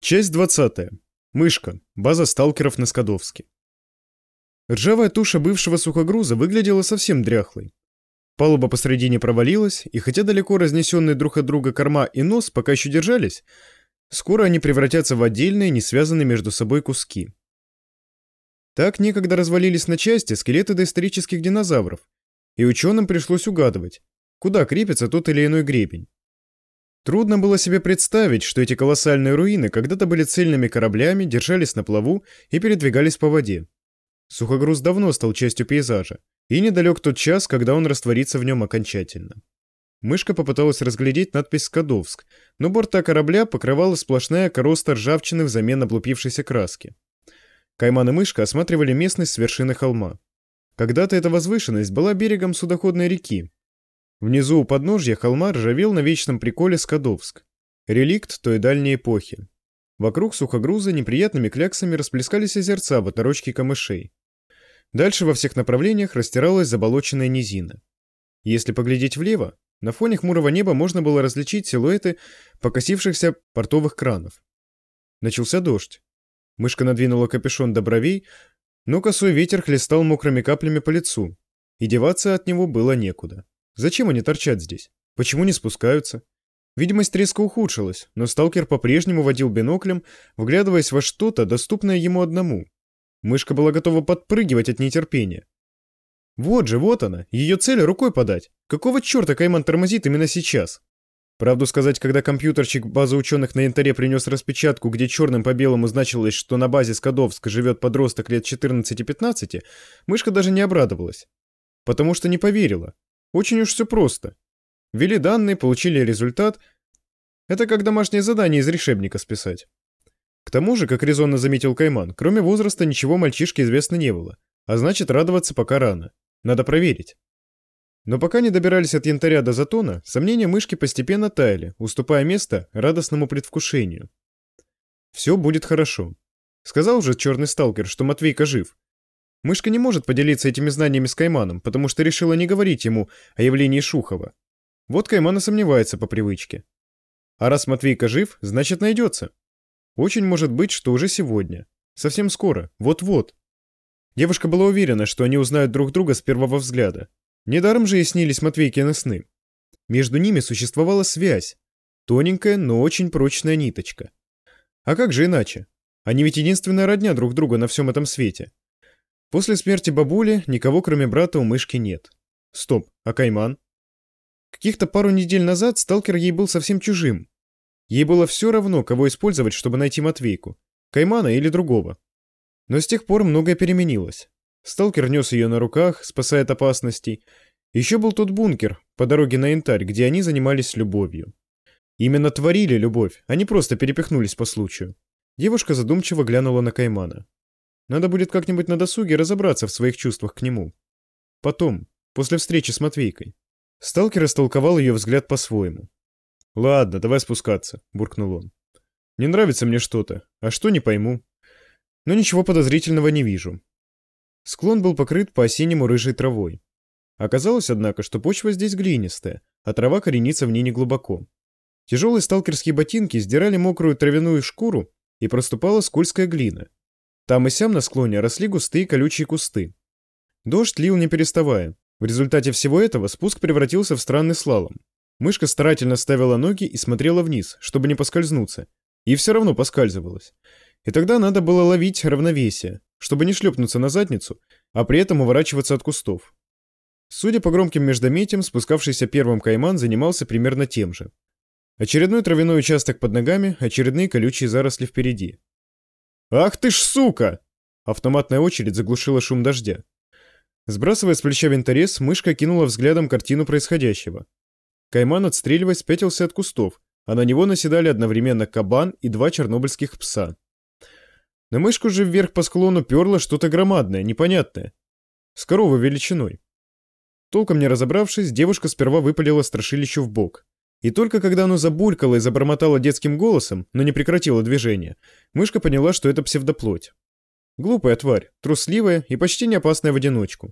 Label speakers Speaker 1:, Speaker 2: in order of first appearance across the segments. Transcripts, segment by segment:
Speaker 1: Часть 20. Мышка. База сталкеров на Скадовске. Ржавая туша бывшего сухогруза выглядела совсем дряхлой. Палуба посредине провалилась, и хотя далеко разнесенные друг от друга корма и нос пока еще держались, скоро они превратятся в отдельные, не связанные между собой куски. Так некогда развалились на части скелеты доисторических динозавров, и ученым пришлось угадывать, куда крепится тот или иной гребень. Трудно было себе представить, что эти колоссальные руины когда-то были цельными кораблями, держались на плаву и передвигались по воде. Сухогруз давно стал частью пейзажа, и недалек тот час, когда он растворится в нем окончательно. Мышка попыталась разглядеть надпись «Скадовск», но борта корабля покрывала сплошная короста ржавчины взамен облупившейся краски. Кайман и Мышка осматривали местность с вершины холма. Когда-то эта возвышенность была берегом судоходной реки. Внизу у подножья холма ржавел на вечном приколе Скадовск, реликт той дальней эпохи. Вокруг сухогруза неприятными кляксами расплескались озерца в оторочке камышей. Дальше во всех направлениях растиралась заболоченная низина. Если поглядеть влево, на фоне хмурого неба можно было различить силуэты покосившихся портовых кранов. Начался дождь. Мышка надвинула капюшон до бровей, но косой ветер хлестал мокрыми каплями по лицу, и деваться от него было некуда. Зачем они торчат здесь? Почему не спускаются? Видимость резко ухудшилась, но сталкер по-прежнему водил биноклем, вглядываясь во что-то, доступное ему одному. Мышка была готова подпрыгивать от нетерпения. Вот же, вот она, ее цель рукой подать. Какого черта Кайман тормозит именно сейчас? Правду сказать, когда компьютерщик базы ученых на янтаре принес распечатку, где черным по белому значилось, что на базе Скадовска живет подросток лет 14-15, Мышка даже не обрадовалась. Потому что не поверила. Очень уж все просто. Ввели данные, получили результат. Это как домашнее задание из решебника списать. К тому же, как резонно заметил Кайман, кроме возраста ничего мальчишке известно не было. А значит, радоваться пока рано. Надо проверить. Но пока не добирались от янтаря до затона, сомнения Мышки постепенно таяли, уступая место радостному предвкушению. Все будет хорошо. Сказал же черный сталкер, что Матвейка жив. Мышка не может поделиться этими знаниями с Кайманом, потому что решила не говорить ему о явлении Шухова. Вот Кайман и сомневается по привычке. А раз Матвейка жив, значит найдется. Очень может быть, что уже сегодня. Совсем скоро. Вот-вот. Девушка была уверена, что они узнают друг друга с первого взгляда. Недаром же ей снились Матвейкины сны. Между ними существовала связь. Тоненькая, но очень прочная ниточка. А как же иначе? Они ведь единственная родня друг друга на всем этом свете. После смерти бабули никого, кроме брата, у Мышки нет. Стоп, а Кайман? Каких-то пару недель назад сталкер ей был совсем чужим. Ей было все равно, кого использовать, чтобы найти Матвейку. Каймана или другого. Но с тех пор многое переменилось. Сталкер нес ее на руках, спасая от опасностей. Еще был тот бункер по дороге на янтарь, где они занимались любовью. Именно творили любовь, а не просто перепихнулись по случаю. Девушка задумчиво глянула на Каймана. Надо будет как-нибудь на досуге разобраться в своих чувствах к нему. Потом, после встречи с Матвейкой. Сталкер истолковал ее взгляд по-своему. «Ладно, давай спускаться», — буркнул он. «Не нравится мне что-то, а что не пойму. Но ничего подозрительного не вижу». Склон был покрыт по-осеннему рыжей травой. Оказалось, однако, что почва здесь глинистая, а трава коренится в ней неглубоко. Тяжелые сталкерские ботинки сдирали мокрую травяную шкуру, и проступала скользкая глина. Там и сям на склоне росли густые колючие кусты. Дождь лил не переставая. В результате всего этого спуск превратился в странный слалом. Мышка старательно ставила ноги и смотрела вниз, чтобы не поскользнуться. И все равно поскальзывалась. И тогда надо было ловить равновесие, чтобы не шлепнуться на задницу, а при этом уворачиваться от кустов. Судя по громким междометиям, спускавшийся первым Кайман занимался примерно тем же. Очередной травяной участок под ногами, очередные колючие заросли впереди. «Ах ты ж сука!» Автоматная очередь заглушила шум дождя. Сбрасывая с плеча винторез, Мышка кинула взглядом картину происходящего. Кайман, отстреливаясь, пятился от кустов, а на него наседали одновременно кабан и два чернобыльских пса. На Мышку же вверх по склону перло что-то громадное, непонятное. С коровой величиной. Толком не разобравшись, девушка сперва выпалила страшилищу в бок. И только когда оно забулькало и забормотало детским голосом, но не прекратило движение, Мышка поняла, что это псевдоплоть. Глупая тварь, трусливая и почти не опасная в одиночку.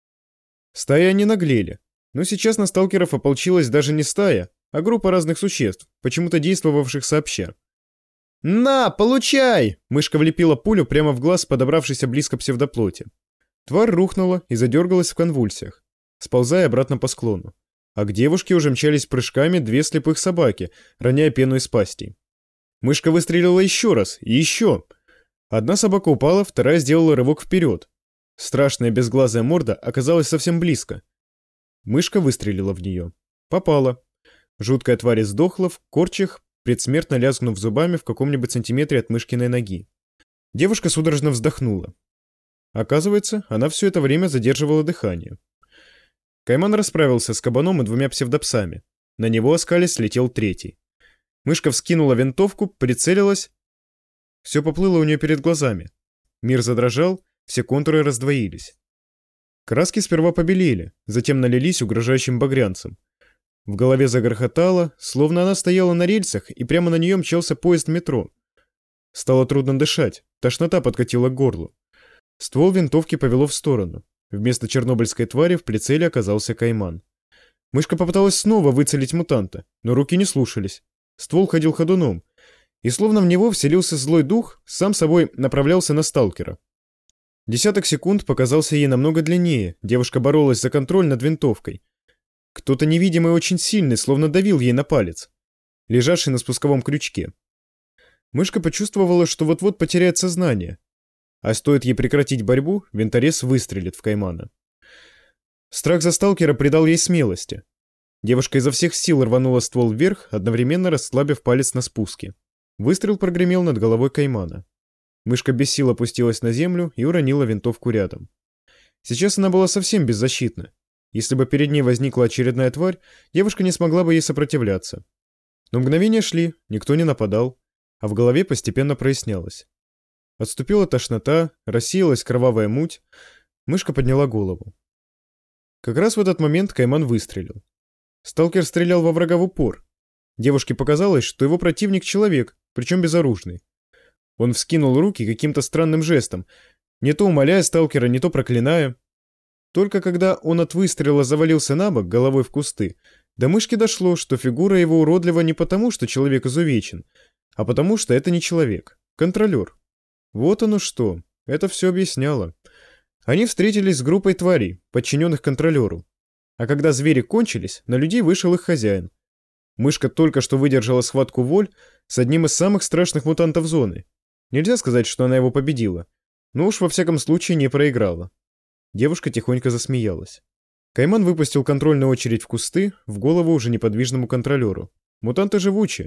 Speaker 1: Стаи они наглели, но сейчас на сталкеров ополчилась даже не стая, а группа разных существ, почему-то действовавших сообща. «На, получай!» Мышка влепила пулю прямо в глаз подобравшейся близко псевдоплоти. Тварь рухнула и задергалась в конвульсиях, сползая обратно по склону. А к девушке уже мчались прыжками две слепых собаки, роняя пену из пастей. Мышка выстрелила еще раз, и еще. Одна собака упала, вторая сделала рывок вперед. Страшная безглазая морда оказалась совсем близко. Мышка выстрелила в нее. Попала. Жуткая тварь сдохла в корчах, предсмертно лязгнув зубами в каком-нибудь сантиметре от мышкиной ноги. Девушка судорожно вздохнула. Оказывается, она все это время задерживала дыхание. Кайман расправился с кабаном и двумя псевдопсами. На него оскалясь слетел третий. Мышка вскинула винтовку, прицелилась. Все поплыло у нее перед глазами. Мир задрожал, все контуры раздвоились. Краски сперва побелели, затем налились угрожающим багрянцем. В голове загрохотало, словно она стояла на рельсах, и прямо на нее мчался поезд метро. Стало трудно дышать, тошнота подкатила к горлу. Ствол винтовки повело в сторону. Вместо чернобыльской твари в прицеле оказался Кайман. Мышка попыталась снова выцелить мутанта, но руки не слушались. Ствол ходил ходуном, и словно в него вселился злой дух, сам собой направлялся на сталкера. Десяток секунд показался ей намного длиннее, девушка боролась за контроль над винтовкой. Кто-то невидимый и очень сильный, словно давил ей на палец, лежавший на спусковом крючке. Мышка почувствовала, что вот-вот потеряет сознание. А стоит ей прекратить борьбу, винторез выстрелит в Каймана. Страх за сталкера придал ей смелости. Девушка изо всех сил рванула ствол вверх, одновременно расслабив палец на спуске. Выстрел прогремел над головой Каймана. Мышка без сил опустилась на землю и уронила винтовку рядом. Сейчас она была совсем беззащитна. Если бы перед ней возникла очередная тварь, девушка не смогла бы ей сопротивляться. Но мгновения шли, никто не нападал, а в голове постепенно прояснялось. Отступила тошнота, рассеялась кровавая муть. Мышка подняла голову. Как раз в этот момент Кайман выстрелил. Сталкер стрелял во врага в упор. Девушке показалось, что его противник человек, причем безоружный. Он вскинул руки каким-то странным жестом, не то умоляя сталкера, не то проклиная. Только когда он от выстрела завалился на бок головой в кусты, до мышки дошло, что фигура его уродлива не потому, что человек изувечен, а потому, что это не человек, контролер. Вот оно что, это все объясняло. Они встретились с группой тварей, подчиненных контролеру. А когда звери кончились, на людей вышел их хозяин. Мышка только что выдержала схватку воль с одним из самых страшных мутантов зоны. Нельзя сказать, что она его победила, но уж во всяком случае не проиграла. Девушка тихонько засмеялась. Кайман выпустил контрольную очередь в кусты, в голову уже неподвижному контролеру. Мутанты живучие.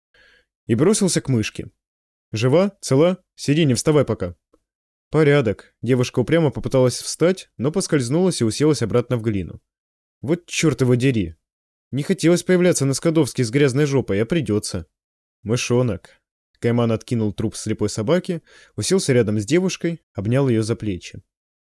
Speaker 1: И бросился к мышке. «Жива? Цела? Сиди, не вставай пока». «Порядок». Девушка упрямо попыталась встать, но поскользнулась и уселась обратно в глину. «Вот черт его дери. Не хотелось появляться на Скадовске с грязной жопой, а придется». «Мышонок». Кайман откинул труп слепой собаки, уселся рядом с девушкой, обнял ее за плечи.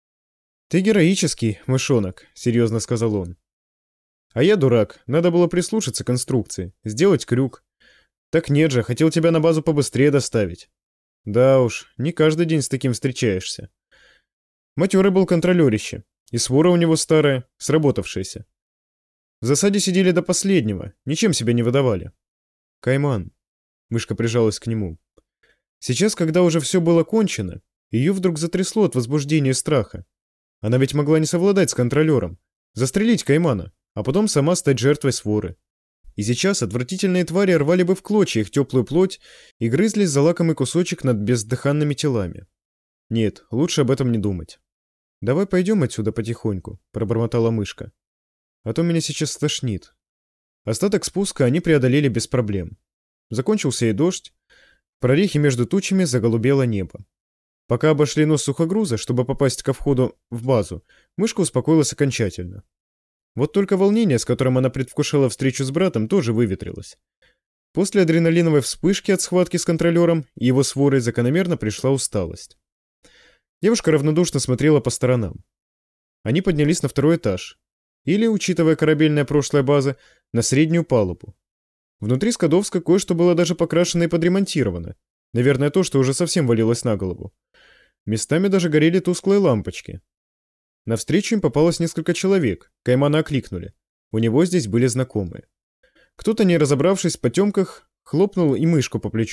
Speaker 1: «Ты героический, мышонок», — серьезно сказал он. «А я дурак, надо было прислушаться к инструкции, сделать крюк. Так нет же, хотел тебя на базу побыстрее доставить». «Да уж, не каждый день с таким встречаешься». Матерый был контролерище, и свора у него старая, сработавшаяся. В засаде сидели до последнего, ничем себя не выдавали. «Кайман», — мышка прижалась к нему. Сейчас, когда уже все было кончено, ее вдруг затрясло от возбуждения и страха. Она ведь могла не совладать с контролером, застрелить Каймана, а потом сама стать жертвой своры. И сейчас отвратительные твари рвали бы в клочья их теплую плоть и грызлись за лакомый кусочек над бездыханными телами. Нет, лучше об этом не думать. «Давай пойдем отсюда потихоньку», — пробормотала мышка. «А то меня сейчас стошнит». Остаток спуска они преодолели без проблем. Закончился и дождь. В прорехе между тучами заголубело небо. Пока обошли нос сухогруза, чтобы попасть ко входу в базу, мышка успокоилась окончательно. Вот только волнение, с которым она предвкушала встречу с братом, тоже выветрилось. После адреналиновой вспышки от схватки с контролером и его сворой закономерно пришла усталость. Девушка равнодушно смотрела по сторонам. Они поднялись на второй этаж. Или, учитывая корабельное прошлое базы, на среднюю палубу. Внутри Скадовска кое-что было даже покрашено и подремонтировано. Наверное, то, что уже совсем валилось на голову. Местами даже горели тусклые лампочки. Навстречу им попалось несколько человек. Каймана окликнули. У него здесь были знакомые. Кто-то, не разобравшись в потемках, хлопнул и мышку по плечу.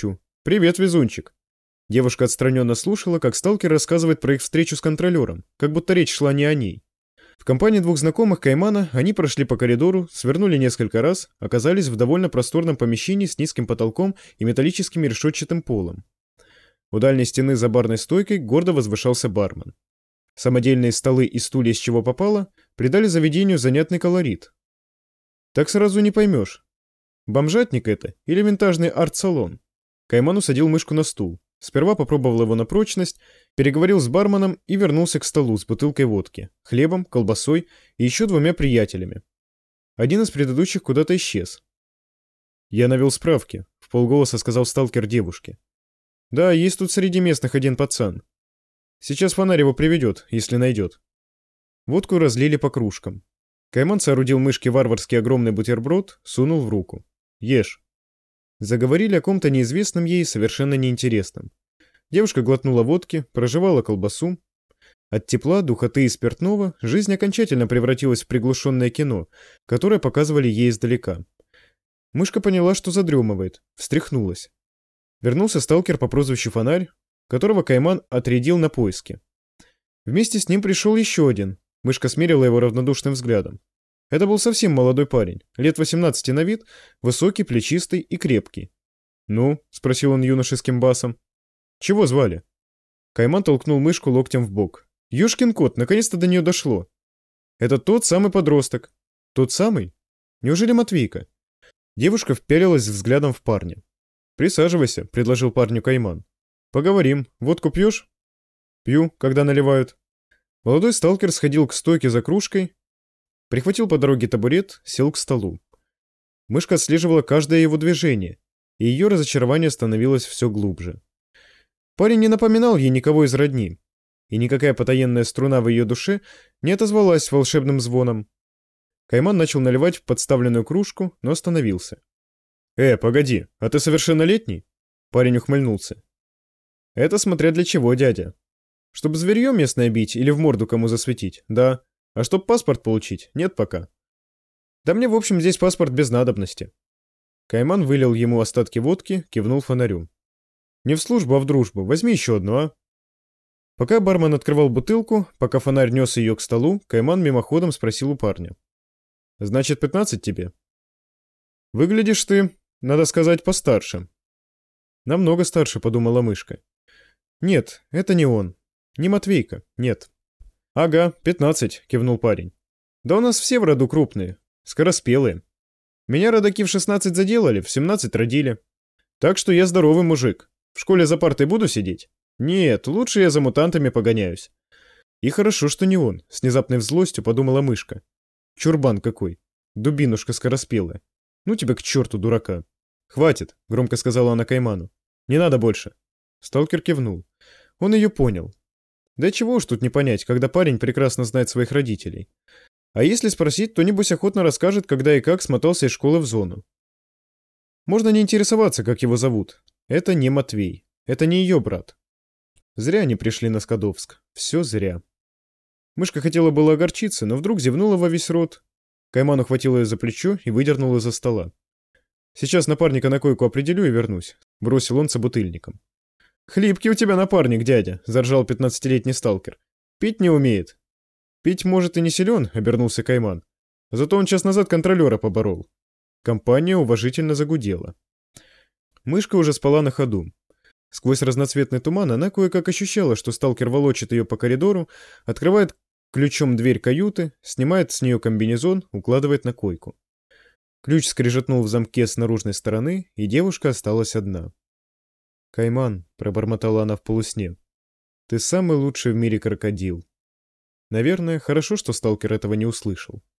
Speaker 1: «Привет, везунчик». Девушка отстраненно слушала, как сталкер рассказывает про их встречу с контролером, как будто речь шла не о ней. В компании двух знакомых Каймана они прошли по коридору, свернули несколько раз, оказались в довольно просторном помещении с низким потолком и металлическим решетчатым полом. У дальней стены за барной стойкой гордо возвышался бармен. Самодельные столы и стулья, с чего попало, придали заведению занятный колорит. Так сразу не поймешь, бомжатник это или винтажный арт-салон. Кайман усадил мышку на стул. Сперва попробовал его на прочность, переговорил с барменом и вернулся к столу с бутылкой водки, хлебом, колбасой и еще двумя приятелями. Один из предыдущих куда-то исчез. «Я навел справки», — вполголоса сказал сталкер девушке. «Да, есть тут среди местных один пацан. Сейчас фонарь его приведет, если найдет». Водку разлили по кружкам. Кайман соорудил мышке варварский огромный бутерброд, сунул в руку. «Ешь». Заговорили о ком-то неизвестном ей, совершенно неинтересном. Девушка глотнула водки, прожевала колбасу. От тепла, духоты и спиртного жизнь окончательно превратилась в приглушенное кино, которое показывали ей издалека. Мышка поняла, что задремывает, встряхнулась. Вернулся сталкер по прозвищу Фонарь, которого Кайман отрядил на поиски. Вместе с ним пришел еще один. Мышка смерила его равнодушным взглядом. Это был совсем молодой парень, лет 18 на вид, высокий, плечистый и крепкий. «Ну?» — спросил он юношеским басом. «Чего звали?» Кайман толкнул мышку локтем в бок. «Ёшкин кот, наконец-то до нее дошло. Это тот самый подросток». «Тот самый? Неужели Матвейка?» Девушка впялилась взглядом в парня. «Присаживайся», — предложил парню Кайман. «Поговорим. Водку пьешь?» «Пью, когда наливают». Молодой сталкер сходил к стойке за кружкой, прихватил по дороге табурет, сел к столу. Мышка отслеживала каждое его движение, и ее разочарование становилось все глубже. Парень не напоминал ей никого из родни, и никакая потаенная струна в ее душе не отозвалась волшебным звоном. Кайман начал наливать в подставленную кружку, но остановился. Погоди, а ты совершеннолетний?» Парень ухмыльнулся. «Это смотря для чего, дядя. Чтоб зверье местное бить или в морду кому засветить, да. А чтоб паспорт получить, нет пока. Да мне, в общем, здесь паспорт без надобности». Кайман вылил ему остатки водки, кивнул Фонарю. «Не в службу, а в дружбу. Возьми еще одну, а?» Пока бармен открывал бутылку, пока Фонарь нес ее к столу, Кайман мимоходом спросил у парня. «Значит, 15 тебе?» «Выглядишь ты, надо сказать, постарше». «Намного старше», — подумала мышка. «Нет, это не он. Не Матвейка, нет». «Ага, 15», — кивнул парень. «Да у нас все в роду крупные, скороспелые. Меня родаки в 16 заделали, в 17 родили. Так что я здоровый мужик. В школе за партой буду сидеть? Нет, лучше я за мутантами погоняюсь». И хорошо, что не он, с внезапной злостью подумала мышка. Чурбан какой, дубинушка скороспелая. Ну тебя к черту, дурака. «Хватит», — громко сказала она Кайману. «Не надо больше». Сталкер кивнул. Он ее понял. Да чего уж тут не понять, когда парень прекрасно знает своих родителей. А если спросить, то небось охотно расскажет, когда и как смотался из школы в зону. Можно не интересоваться, как его зовут. Это не Матвей. Это не ее брат. Зря они пришли на Скадовск. Все зря. Мышка хотела было огорчиться, но вдруг зевнула во весь рот. Кайман ухватил ее за плечо и выдернул из-за стола. «Сейчас напарника на койку определю и вернусь», — бросил он собутыльником. «Хлипкий у тебя напарник, дядя», — заржал 15-летний сталкер. «Пить не умеет». «Пить, может, и не силен», — обернулся Кайман. «Зато он час назад контролера поборол». Компания уважительно загудела. Мышка уже спала на ходу. Сквозь разноцветный туман она кое-как ощущала, что сталкер волочит ее по коридору, открывает ключом дверь каюты, снимает с нее комбинезон, укладывает на койку. Ключ скрежетнул в замке с наружной стороны, и девушка осталась одна. «Кайман», — пробормотала она в полусне, — «ты самый лучший в мире крокодил». Наверное, хорошо, что сталкер этого не услышал.